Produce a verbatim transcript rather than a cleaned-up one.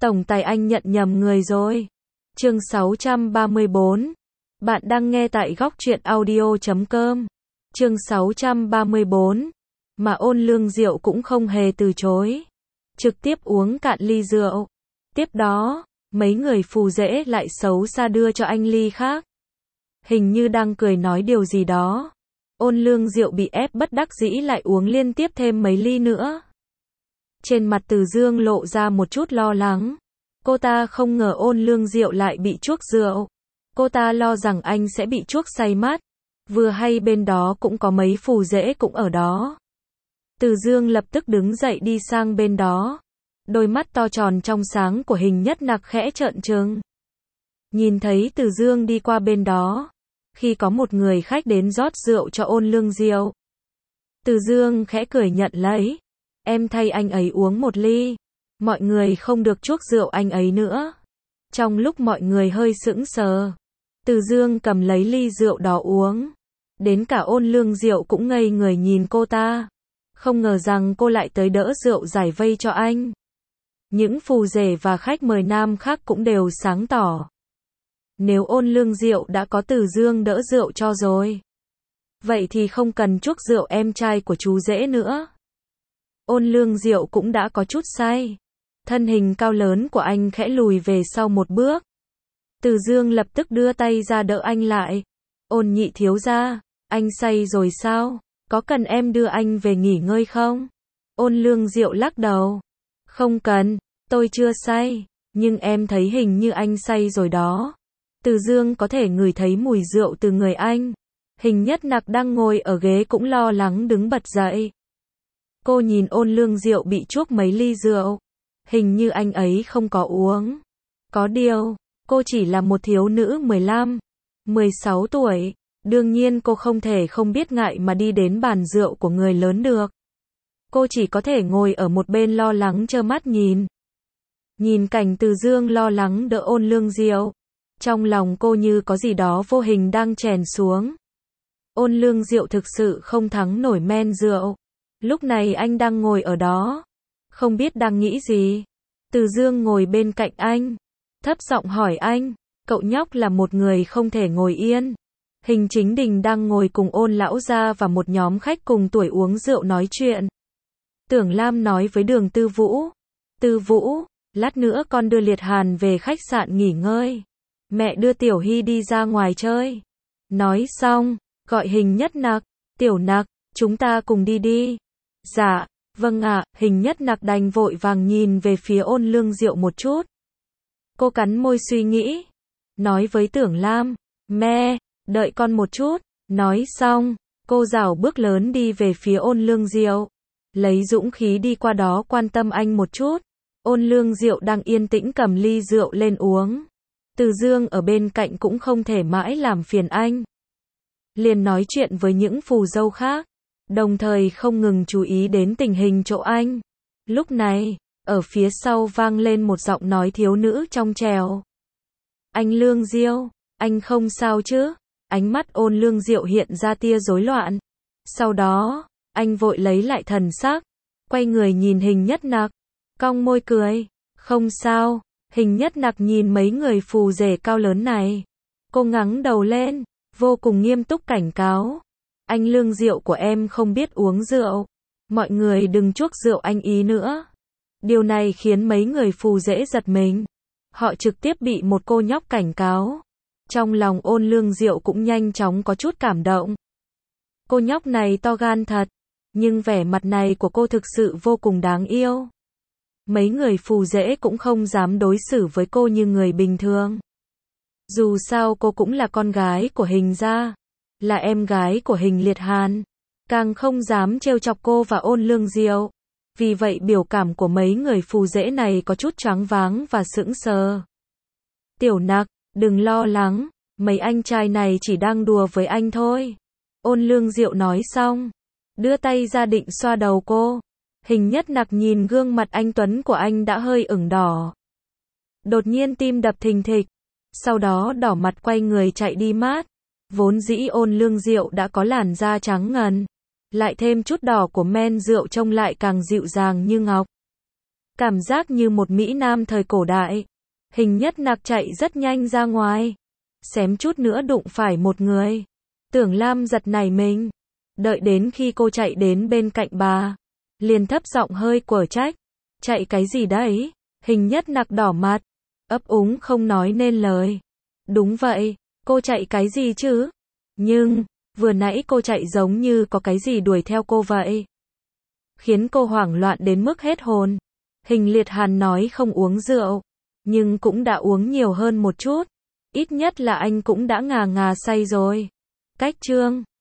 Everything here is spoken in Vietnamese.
Tổng tài anh nhận nhầm người rồi. Chương sáu trăm ba mươi bốn. Bạn đang nghe tại góc truyện audio chấm com. Chương sáu trăm ba mươi bốn. Mà Ôn Lương Diệu cũng không hề từ chối. Trực tiếp uống cạn ly rượu. Tiếp đó, mấy người phù rễ lại xấu xa đưa cho anh ly khác. Hình như đang cười nói điều gì đó. Ôn Lương Diệu bị ép bất đắc dĩ lại uống liên tiếp thêm mấy ly nữa. Trên mặt Từ Dương lộ ra một chút lo lắng. Cô ta không ngờ Ôn Lương Diệu lại bị chuốc rượu. Cô ta lo rằng anh sẽ bị chuốc say mắt. Vừa hay bên đó cũng có mấy phù rễ cũng ở đó. Từ Dương lập tức đứng dậy đi sang bên đó. Đôi mắt to tròn trong sáng của Hình Nhất Nặc khẽ trợn trừng. Nhìn thấy Từ Dương đi qua bên đó. Khi có một người khách đến rót rượu cho Ôn Lương Diệu. Từ Dương khẽ cười nhận lấy. Em thay anh ấy uống một ly. Mọi người không được chuốc rượu anh ấy nữa. Trong lúc mọi người hơi sững sờ. Từ Dương cầm lấy ly rượu đó uống. Đến cả Ôn Lương Diệu cũng ngây người nhìn cô ta. Không ngờ rằng cô lại tới đỡ rượu giải vây cho anh. Những phù rể và khách mời nam khác cũng đều sáng tỏ. Nếu Ôn Lương Diệu đã có Từ Dương đỡ rượu cho rồi. Vậy thì không cần chuốc rượu em trai của chú rể nữa. Ôn Lương Diệu cũng đã có chút say. Thân hình cao lớn của anh khẽ lùi về sau một bước. Từ Dương lập tức đưa tay ra đỡ anh lại. Ôn nhị thiếu gia, anh say rồi sao? Có cần em đưa anh về nghỉ ngơi không? Ôn Lương Diệu lắc đầu. Không cần, tôi chưa say. Nhưng em thấy hình như anh say rồi đó. Từ Dương có thể ngửi thấy mùi rượu từ người anh. Hình Nhất Nặc đang ngồi ở ghế cũng lo lắng đứng bật dậy. Cô nhìn Ôn Lương Diệu bị chuốc mấy ly rượu. Hình như anh ấy không có uống. Có điều, cô chỉ là một thiếu nữ mười lăm, mười sáu tuổi. Đương nhiên cô không thể không biết ngại mà đi đến bàn rượu của người lớn được. Cô chỉ có thể ngồi ở một bên lo lắng trơ mắt nhìn. Nhìn cảnh Từ Dương lo lắng đỡ Ôn Lương Diệu. Trong lòng cô như có gì đó vô hình đang chèn xuống. Ôn Lương Diệu thực sự không thắng nổi men rượu. Lúc này anh đang ngồi ở đó. Không biết đang nghĩ gì. Từ Dương ngồi bên cạnh anh. Thấp giọng hỏi anh. Cậu nhóc là một người không thể ngồi yên. Hình Chính Đình đang ngồi cùng Ôn lão gia và một nhóm khách cùng tuổi uống rượu nói chuyện. Tưởng Lam nói với Đường Tư Vũ. Tư Vũ, lát nữa con đưa Liệt Hàn về khách sạn nghỉ ngơi. Mẹ đưa Tiểu Hy đi ra ngoài chơi. Nói xong, gọi Hình Nhất Nặc. Tiểu Nặc, chúng ta cùng đi đi. Dạ, vâng ạ. Hình Nhất Nặc đành vội vàng nhìn về phía Ôn Lương Diệu một chút. Cô cắn môi suy nghĩ. Nói với Tưởng Lam. Mẹ, đợi con một chút. Nói xong, cô rảo bước lớn đi về phía Ôn Lương Diệu. Lấy dũng khí đi qua đó quan tâm anh một chút. Ôn Lương Diệu đang yên tĩnh cầm ly rượu lên uống. Từ Dương ở bên cạnh cũng không thể mãi làm phiền anh. Liền nói chuyện với những phù dâu khác. Đồng thời không ngừng chú ý đến tình hình chỗ anh. Lúc này, ở phía sau vang lên một giọng nói thiếu nữ trong trẻo. Anh Lương Diệu, anh không sao chứ? Ánh mắt Ôn Lương Diệu hiện ra tia rối loạn. Sau đó, anh vội lấy lại thần sắc. Quay người nhìn Hình Nhất Nặc. Cong môi cười. Không sao. Hình Nhất Nặc nhìn mấy người phù rể cao lớn này. Cô ngẩng đầu lên. Vô cùng nghiêm túc cảnh cáo. Anh Lương Diệu của em không biết uống rượu. Mọi người đừng chuốc rượu anh ý nữa. Điều này khiến mấy người phù rể giật mình. Họ trực tiếp bị một cô nhóc cảnh cáo. Trong lòng Ôn Lương Diệu cũng nhanh chóng có chút cảm động. Cô nhóc này to gan thật. Nhưng vẻ mặt này của cô thực sự vô cùng đáng yêu. Mấy người phù rể cũng không dám đối xử với cô như người bình thường. Dù sao cô cũng là con gái của Hình gia. Là em gái của Hình Liệt Hàn. Càng không dám trêu chọc cô và Ôn Lương Diệu. Vì vậy biểu cảm của mấy người phù rể này có chút choáng váng và sững sờ. Tiểu Nặc, đừng lo lắng. Mấy anh trai này chỉ đang đùa với anh thôi. Ôn Lương Diệu nói xong. Đưa tay ra định xoa đầu cô. Hình Nhất Nặc nhìn gương mặt anh Tuấn của anh đã hơi ửng đỏ. Đột nhiên tim đập thình thịch. Sau đó đỏ mặt quay người chạy đi mát. Vốn dĩ Ôn Lương Diệu đã có làn da trắng ngần. Lại thêm chút đỏ của men rượu trông lại càng dịu dàng như ngọc. Cảm giác như một Mỹ Nam thời cổ đại. Hình Nhất Nặc chạy rất nhanh ra ngoài. Xém chút nữa đụng phải một người. Tưởng Lam giật nảy mình. Đợi đến khi cô chạy đến bên cạnh bà. Liền thấp giọng hơi quở trách. Chạy cái gì đấy? Hình Nhất Nặc đỏ mặt. Ấp úng không nói nên lời. Đúng vậy, cô chạy cái gì chứ? Nhưng, vừa nãy cô chạy giống như có cái gì đuổi theo cô vậy. Khiến cô hoảng loạn đến mức hết hồn. Hình Liệt Hàn nói không uống rượu. Nhưng cũng đã uống nhiều hơn một chút. Ít nhất là anh cũng đã ngà ngà say rồi. Cách chương